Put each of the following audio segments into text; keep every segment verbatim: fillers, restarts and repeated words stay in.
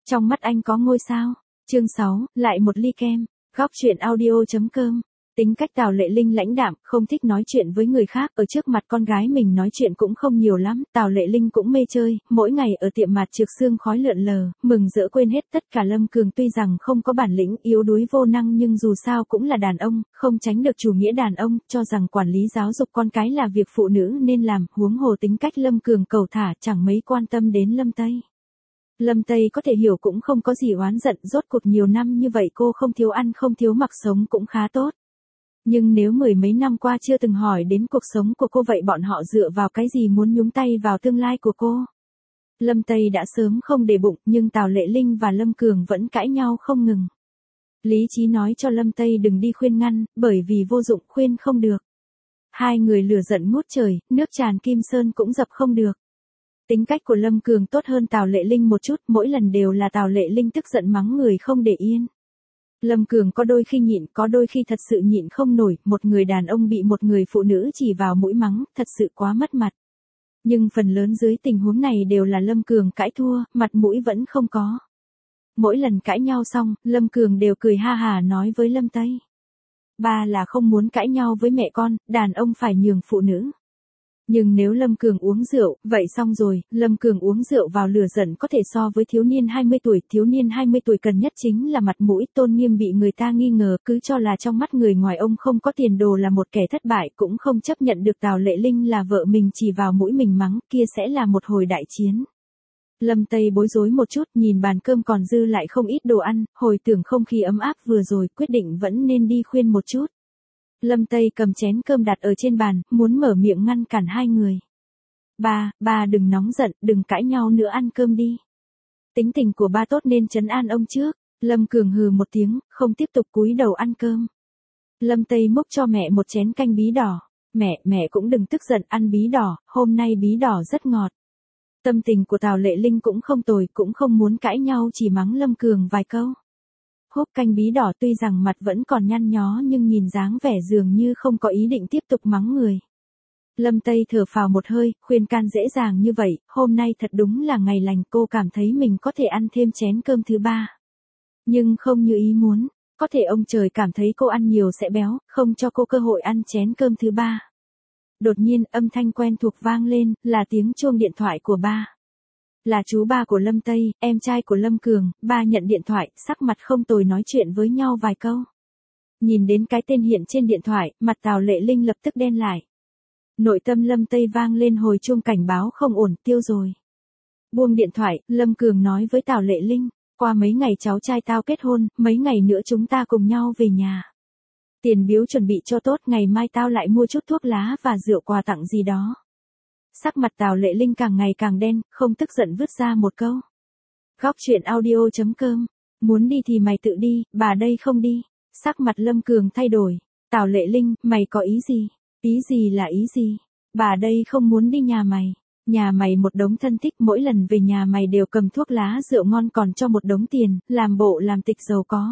Trong mắt anh có ngôi sao. Chương sáu, lại một ly kem. Góc chuyện audio.com. Tính cách Tào Lệ Linh lãnh đạm, không thích nói chuyện với người khác, ở trước mặt con gái mình nói chuyện cũng không nhiều lắm. Tào Lệ Linh cũng mê chơi, mỗi ngày ở tiệm mặt trược xương khói lượn lờ, mừng rỡ quên hết tất cả. Lâm Cường tuy rằng không có bản lĩnh, yếu đuối vô năng, nhưng dù sao cũng là đàn ông, không tránh được chủ nghĩa đàn ông, cho rằng quản lý giáo dục con cái là việc phụ nữ nên làm, huống hồ tính cách Lâm Cường cẩu thả, chẳng mấy quan tâm đến Lâm Tây. Lâm Tây có thể hiểu cũng không có gì oán giận, rốt cuộc nhiều năm như vậy cô không thiếu ăn không thiếu mặc, sống cũng khá tốt. Nhưng nếu mười mấy năm qua chưa từng hỏi đến cuộc sống của cô, vậy bọn họ dựa vào cái gì muốn nhúng tay vào tương lai của cô? Lâm Tây đã sớm không để bụng, nhưng Tào Lệ Linh và Lâm Cường vẫn cãi nhau không ngừng. Lý trí nói cho Lâm Tây đừng đi khuyên ngăn, bởi vì vô dụng, khuyên không được. Hai người lửa giận ngút trời, nước tràn kim sơn cũng dập không được. Tính cách của Lâm Cường tốt hơn Tào Lệ Linh một chút, mỗi lần đều là Tào Lệ Linh tức giận mắng người không để yên. Lâm Cường có đôi khi nhịn, có đôi khi thật sự nhịn không nổi, một người đàn ông bị một người phụ nữ chỉ vào mũi mắng, thật sự quá mất mặt. Nhưng phần lớn dưới tình huống này đều là Lâm Cường cãi thua, mặt mũi vẫn không có. Mỗi lần cãi nhau xong, Lâm Cường đều cười ha hà nói với Lâm Tây. Ba là không muốn cãi nhau với mẹ con, đàn ông phải nhường phụ nữ. Nhưng nếu Lâm Cường uống rượu, vậy xong rồi, Lâm Cường uống rượu vào lửa giận có thể so với thiếu niên hai mươi tuổi, thiếu niên hai mươi tuổi cần nhất chính là mặt mũi, tôn nghiêm bị người ta nghi ngờ, cứ cho là trong mắt người ngoài ông không có tiền đồ là một kẻ thất bại, cũng không chấp nhận được Tào Lệ Linh là vợ mình chỉ vào mũi mình mắng, kia sẽ là một hồi đại chiến. Lâm Tây bối rối một chút, nhìn bàn cơm còn dư lại không ít đồ ăn, hồi tưởng không khí ấm áp vừa rồi, quyết định vẫn nên đi khuyên một chút. Lâm Tây cầm chén cơm đặt ở trên bàn, muốn mở miệng ngăn cản hai người. Ba, ba đừng nóng giận, đừng cãi nhau nữa, ăn cơm đi. Tính tình của ba tốt nên trấn an ông trước. Lâm Cường hừ một tiếng, không tiếp tục cúi đầu ăn cơm. Lâm Tây múc cho mẹ một chén canh bí đỏ. Mẹ, mẹ cũng đừng tức giận, ăn bí đỏ, hôm nay bí đỏ rất ngọt. Tâm tình của Tào Lệ Linh cũng không tồi, cũng không muốn cãi nhau, chỉ mắng Lâm Cường vài câu. Húp canh bí đỏ, tuy rằng mặt vẫn còn nhăn nhó nhưng nhìn dáng vẻ dường như không có ý định tiếp tục mắng người. Lâm Tây thở phào một hơi, khuyên can dễ dàng như vậy, hôm nay thật đúng là ngày lành, cô cảm thấy mình có thể ăn thêm chén cơm thứ ba. Nhưng không như ý muốn, có thể ông trời cảm thấy cô ăn nhiều sẽ béo, không cho cô cơ hội ăn chén cơm thứ ba. Đột nhiên âm thanh quen thuộc vang lên, là tiếng chuông điện thoại của ba. Là chú ba của Lâm Tây, em trai của Lâm Cường. Ba nhận điện thoại, sắc mặt không tồi, nói chuyện với nhau vài câu. Nhìn đến cái tên hiện trên điện thoại, mặt Tào Lệ Linh lập tức đen lại. Nội tâm Lâm Tây vang lên hồi chuông cảnh báo không ổn, tiêu rồi. Buông điện thoại, Lâm Cường nói với Tào Lệ Linh, qua mấy ngày cháu trai tao kết hôn, mấy ngày nữa chúng ta cùng nhau về nhà. Tiền biếu chuẩn bị cho tốt, ngày mai tao lại mua chút thuốc lá và rượu quà tặng gì đó. Sắc mặt Tào Lệ Linh càng ngày càng đen, không tức giận vứt ra một câu. Góc chuyện audio.com. Muốn đi thì mày tự đi, bà đây không đi. Sắc mặt Lâm Cường thay đổi. Tào Lệ Linh, mày có ý gì? Ý gì là ý gì? Bà đây không muốn đi nhà mày. Nhà mày một đống thân thích, mỗi lần về nhà mày đều cầm thuốc lá rượu ngon còn cho một đống tiền, làm bộ làm tịch giàu có.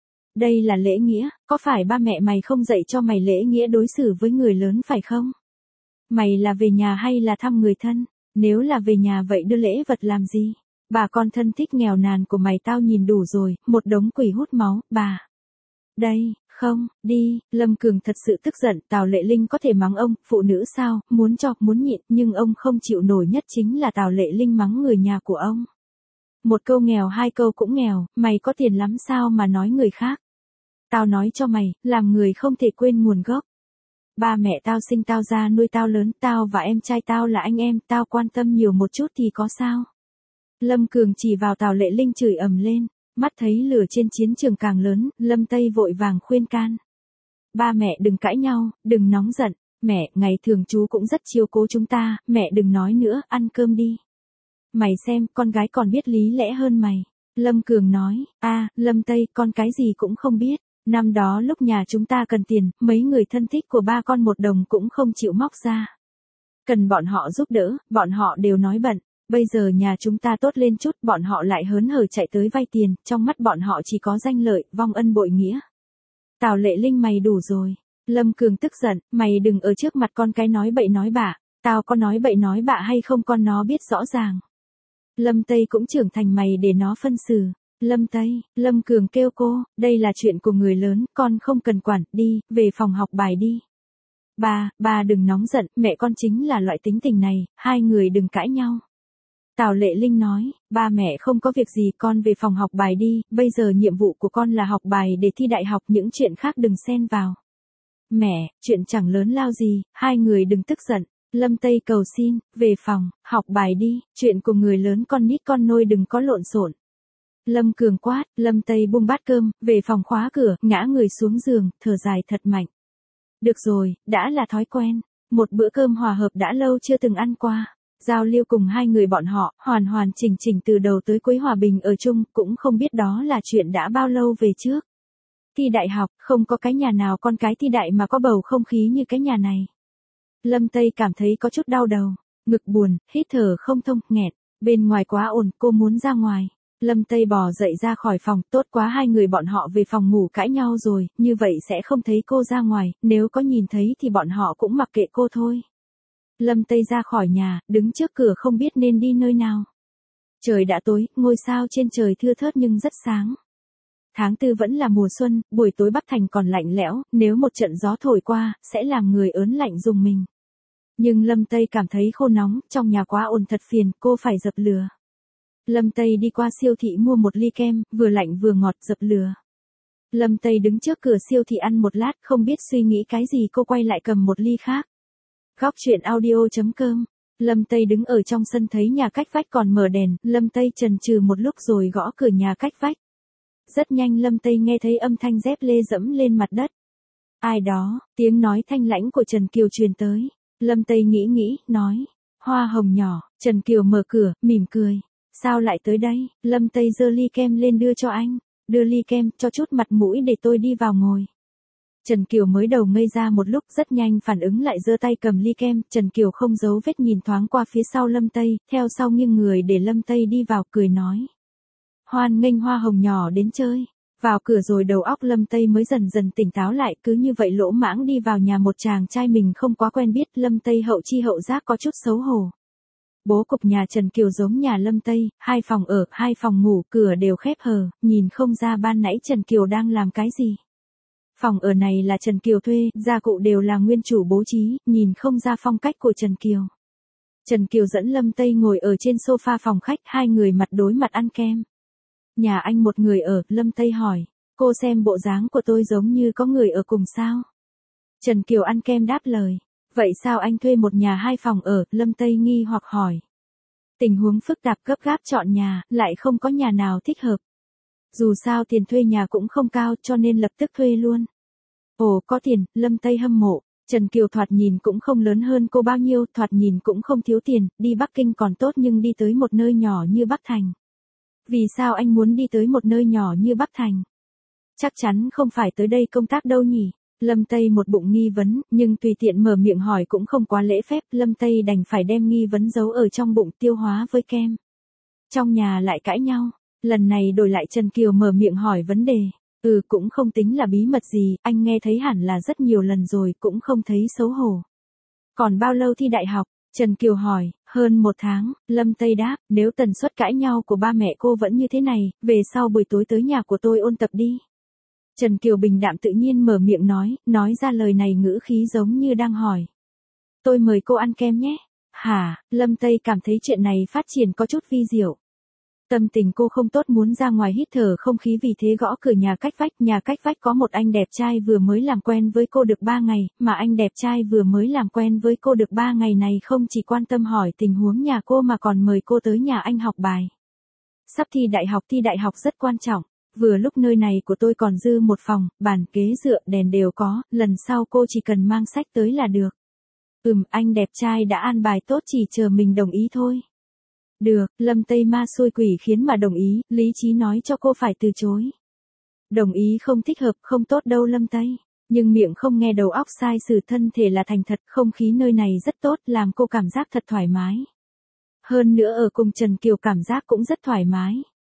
Đây là lễ nghĩa, có phải ba mẹ mày không dạy cho mày lễ nghĩa đối xử với người lớn phải không? Mày là về nhà hay là thăm người thân? Nếu là về nhà vậy đưa lễ vật làm gì? Bà con thân thích nghèo nàn của mày tao nhìn đủ rồi, một đống quỷ hút máu, bà. Đây, không, đi, Lâm Cường thật sự tức giận, Tào Lệ Linh có thể mắng ông, phụ nữ sao, muốn cho, muốn nhịn, nhưng ông không chịu nổi nhất chính là Tào Lệ Linh mắng người nhà của ông. Một câu nghèo hai câu cũng nghèo, mày có tiền lắm sao mà nói người khác? Tao nói cho mày, làm người không thể quên nguồn gốc. Ba mẹ tao sinh tao ra nuôi tao lớn, tao và em trai tao là anh em, tao quan tâm nhiều một chút thì có sao? Lâm Cường chỉ vào Tào Lệ Linh chửi ầm lên, mắt thấy lửa trên chiến trường càng lớn, Lâm Tây vội vàng khuyên can. Ba mẹ đừng cãi nhau, đừng nóng giận, mẹ, ngày thường chú cũng rất chiếu cố chúng ta, mẹ đừng nói nữa, ăn cơm đi. Mày xem, con gái còn biết lý lẽ hơn mày. Lâm Cường nói, a, Lâm Tây, con cái gì cũng không biết. Năm đó lúc nhà chúng ta cần tiền, mấy người thân thích của ba con một đồng cũng không chịu móc ra. Cần bọn họ giúp đỡ, bọn họ đều nói bận. Bây giờ nhà chúng ta tốt lên chút, bọn họ lại hớn hở chạy tới vay tiền, trong mắt bọn họ chỉ có danh lợi, vong ân bội nghĩa. Tào Lệ Linh, mày đủ rồi. Lâm Cường tức giận, mày đừng ở trước mặt con cái nói bậy nói bạ. Tao có nói bậy nói bạ hay không con nó biết rõ ràng. Lâm Tây cũng trưởng thành mày để nó phân xử. Lâm Tây, Lâm Cường kêu cô, đây là chuyện của người lớn, con không cần quản, đi, về phòng học bài đi. Ba, ba đừng nóng giận, mẹ con chính là loại tính tình này, hai người đừng cãi nhau. Tào Lệ Linh nói, ba mẹ không có việc gì, con về phòng học bài đi, bây giờ nhiệm vụ của con là học bài để thi đại học, những chuyện khác đừng xen vào. Mẹ, chuyện chẳng lớn lao gì, hai người đừng tức giận. Lâm Tây cầu xin, về phòng, học bài đi, chuyện của người lớn con nít con nôi đừng có lộn xộn. Lâm Cường quát, Lâm Tây buông bát cơm, về phòng khóa cửa, ngã người xuống giường, thở dài thật mạnh. Được rồi, đã là thói quen, một bữa cơm hòa hợp đã lâu chưa từng ăn qua. Giao lưu cùng hai người bọn họ, hoàn hoàn chỉnh chỉnh từ đầu tới cuối hòa bình ở chung, cũng không biết đó là chuyện đã bao lâu về trước. Thi đại học, không có cái nhà nào con cái thi đại mà có bầu không khí như cái nhà này. Lâm Tây cảm thấy có chút đau đầu, ngực buồn, hít thở không thông, nghẹt, bên ngoài quá ồn, cô muốn ra ngoài. Lâm Tây bò dậy ra khỏi phòng, tốt quá hai người bọn họ về phòng ngủ cãi nhau rồi, như vậy sẽ không thấy cô ra ngoài, nếu có nhìn thấy thì bọn họ cũng mặc kệ cô thôi. Lâm Tây ra khỏi nhà, đứng trước cửa không biết nên đi nơi nào. Trời đã tối, ngôi sao trên trời thưa thớt nhưng rất sáng. Tháng tư vẫn là mùa xuân, buổi tối Bắc Thành còn lạnh lẽo, nếu một trận gió thổi qua, sẽ làm người ớn lạnh rùng mình. Nhưng Lâm Tây cảm thấy khô nóng, trong nhà quá ồn thật phiền, cô phải dập lửa. Lâm Tây đi qua siêu thị mua một ly kem, vừa lạnh vừa ngọt, dập lửa. Lâm Tây đứng trước cửa siêu thị ăn một lát, không biết suy nghĩ cái gì, cô quay lại cầm một ly khác. Góc truyện audio.com. Lâm Tây đứng ở trong sân thấy nhà cách vách còn mở đèn, Lâm Tây chần chừ một lúc rồi gõ cửa nhà cách vách. Rất nhanh Lâm Tây nghe thấy âm thanh dép lê dẫm lên mặt đất. Ai đó, tiếng nói thanh lãnh của Trần Kiều truyền tới. Lâm Tây nghĩ nghĩ, nói, Hoa Hồng nhỏ. Trần Kiều mở cửa, mỉm cười. Sao lại tới đây? Lâm Tây giơ ly kem lên đưa cho anh. Đưa ly kem, cho chút mặt mũi để tôi đi vào ngồi. Trần Kiều mới đầu ngây ra một lúc, rất nhanh phản ứng lại, giơ tay cầm ly kem. Trần Kiều không giấu vết nhìn thoáng qua phía sau Lâm Tây, theo sau nghiêng người để Lâm Tây đi vào, cười nói. Hoan nghênh Hoa Hồng nhỏ đến chơi. Vào cửa rồi đầu óc Lâm Tây mới dần dần tỉnh táo lại, cứ như vậy lỗ mãng đi vào nhà một chàng trai mình không quá quen biết, Lâm Tây hậu chi hậu giác có chút xấu hổ. Bố cục nhà Trần Kiều giống nhà Lâm Tây, hai phòng ở, hai phòng ngủ, cửa đều khép hờ, nhìn không ra ban nãy Trần Kiều đang làm cái gì. Phòng ở này là Trần Kiều thuê, gia cụ đều là nguyên chủ bố trí, nhìn không ra phong cách của Trần Kiều. Trần Kiều dẫn Lâm Tây ngồi ở trên sofa phòng khách, hai người mặt đối mặt ăn kem. Nhà anh một người ở, Lâm Tây hỏi, cô xem bộ dáng của tôi giống như có người ở cùng sao? Trần Kiều ăn kem đáp lời, vậy sao anh thuê một nhà hai phòng ở? Lâm Tây nghi hoặc hỏi. Tình huống phức tạp, gấp gáp chọn nhà, lại không có nhà nào thích hợp. Dù sao tiền thuê nhà cũng không cao cho nên lập tức thuê luôn. Ồ, có tiền, Lâm Tây hâm mộ. Trần Kiều thoạt nhìn cũng không lớn hơn cô bao nhiêu, thoạt nhìn cũng không thiếu tiền, đi Bắc Kinh còn tốt nhưng đi tới một nơi nhỏ như Bắc Thành. Vì sao anh muốn đi tới một nơi nhỏ như Bắc Thành? Chắc chắn không phải tới đây công tác đâu nhỉ? Lâm Tây một bụng nghi vấn, nhưng tùy tiện mở miệng hỏi cũng không quá lễ phép, Lâm Tây đành phải đem nghi vấn giấu ở trong bụng tiêu hóa với kem. Trong nhà lại cãi nhau, lần này đổi lại Trần Kiều mở miệng hỏi vấn đề. Ừ, cũng không tính là bí mật gì, anh nghe thấy hẳn là rất nhiều lần rồi, cũng không thấy xấu hổ. Còn bao lâu thi đại học? Trần Kiều hỏi. Hơn một tháng, Lâm Tây đáp, nếu tần suất cãi nhau của ba mẹ cô vẫn như thế này, về sau buổi tối tới nhà của tôi ôn tập đi. Trần Kiều bình đạm tự nhiên mở miệng nói, nói ra lời này ngữ khí giống như đang hỏi. Tôi mời cô ăn kem nhé. Hả? Lâm Tây cảm thấy chuyện này phát triển có chút vi diệu. Tâm tình cô không tốt, muốn ra ngoài hít thở không khí, vì thế gõ cửa nhà cách vách. Nhà cách vách có một anh đẹp trai vừa mới làm quen với cô được ba ngày, mà anh đẹp trai vừa mới làm quen với cô được ba ngày này không chỉ quan tâm hỏi tình huống nhà cô mà còn mời cô tới nhà anh học bài. Sắp thi đại học, thi đại học rất quan trọng. Vừa lúc nơi này của tôi còn dư một phòng, bàn ghế dựa, đèn đều có, lần sau cô chỉ cần mang sách tới là được. Ừm, anh đẹp trai đã an bài tốt, chỉ chờ mình đồng ý thôi. Được, Lâm Tây ma xui quỷ khiến mà đồng ý, lý trí nói cho cô phải từ chối. Đồng ý không thích hợp, không tốt đâu Lâm Tây. Nhưng miệng không nghe đầu óc sai sử, thân thể là thành thật, không khí nơi này rất tốt, làm cô cảm giác thật thoải mái. Hơn nữa ở cùng Trần Kiều cảm giác cũng rất thoải mái.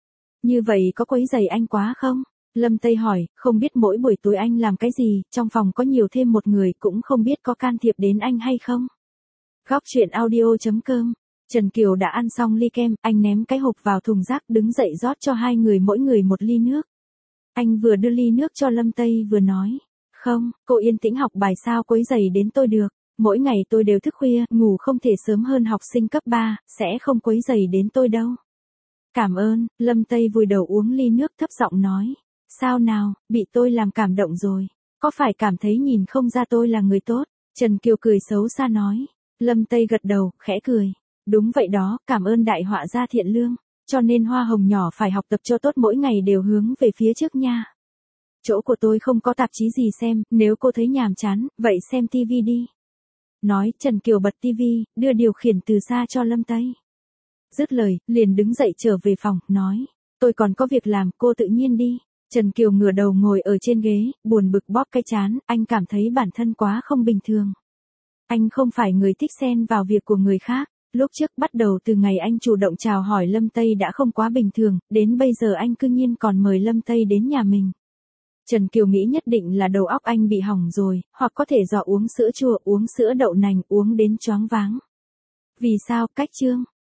Như vậy có quấy rầy anh quá không? Lâm Tây hỏi, không biết mỗi buổi tối anh làm cái gì, trong phòng có nhiều thêm một người, cũng không biết có can thiệp đến anh hay không? Góc truyện audio.com Trần Kiều đã ăn xong ly kem, anh ném cái hộp vào thùng rác đứng dậy rót cho hai người mỗi người một ly nước. Anh vừa đưa ly nước cho Lâm Tây vừa nói, không, cô yên tĩnh học bài sao quấy rầy đến tôi được, mỗi ngày tôi đều thức khuya, ngủ không thể sớm hơn học sinh cấp ba, sẽ không quấy rầy đến tôi đâu. Cảm ơn, Lâm Tây vùi đầu uống ly nước thấp giọng nói, sao nào, bị tôi làm cảm động rồi, có phải cảm thấy nhìn không ra tôi là người tốt, Trần Kiều cười xấu xa nói, Lâm Tây gật đầu, khẽ cười, đúng vậy đó, cảm ơn đại họa gia thiện lương. Cho nên hoa hồng nhỏ phải học tập cho tốt mỗi ngày đều hướng về phía trước nha. Chỗ của tôi không có tạp chí gì xem, nếu cô thấy nhàm chán, vậy xem tivi đi. Nói, Trần Kiều bật tivi, đưa điều khiển từ xa cho Lâm Tây. Dứt lời, liền đứng dậy trở về phòng, nói, tôi còn có việc làm, cô tự nhiên đi. Trần Kiều ngửa đầu ngồi ở trên ghế, buồn bực bóp cái trán, anh cảm thấy bản thân quá không bình thường. Anh không phải người thích xen vào việc của người khác. Lúc trước bắt đầu từ ngày anh chủ động chào hỏi Lâm Tây đã không quá bình thường, đến bây giờ anh cư nhiên còn mời Lâm Tây đến nhà mình. Trần Kiều nghĩ nhất định là đầu óc anh bị hỏng rồi, hoặc có thể do uống sữa chua, uống sữa đậu nành, uống đến choáng váng. Vì sao, cách chương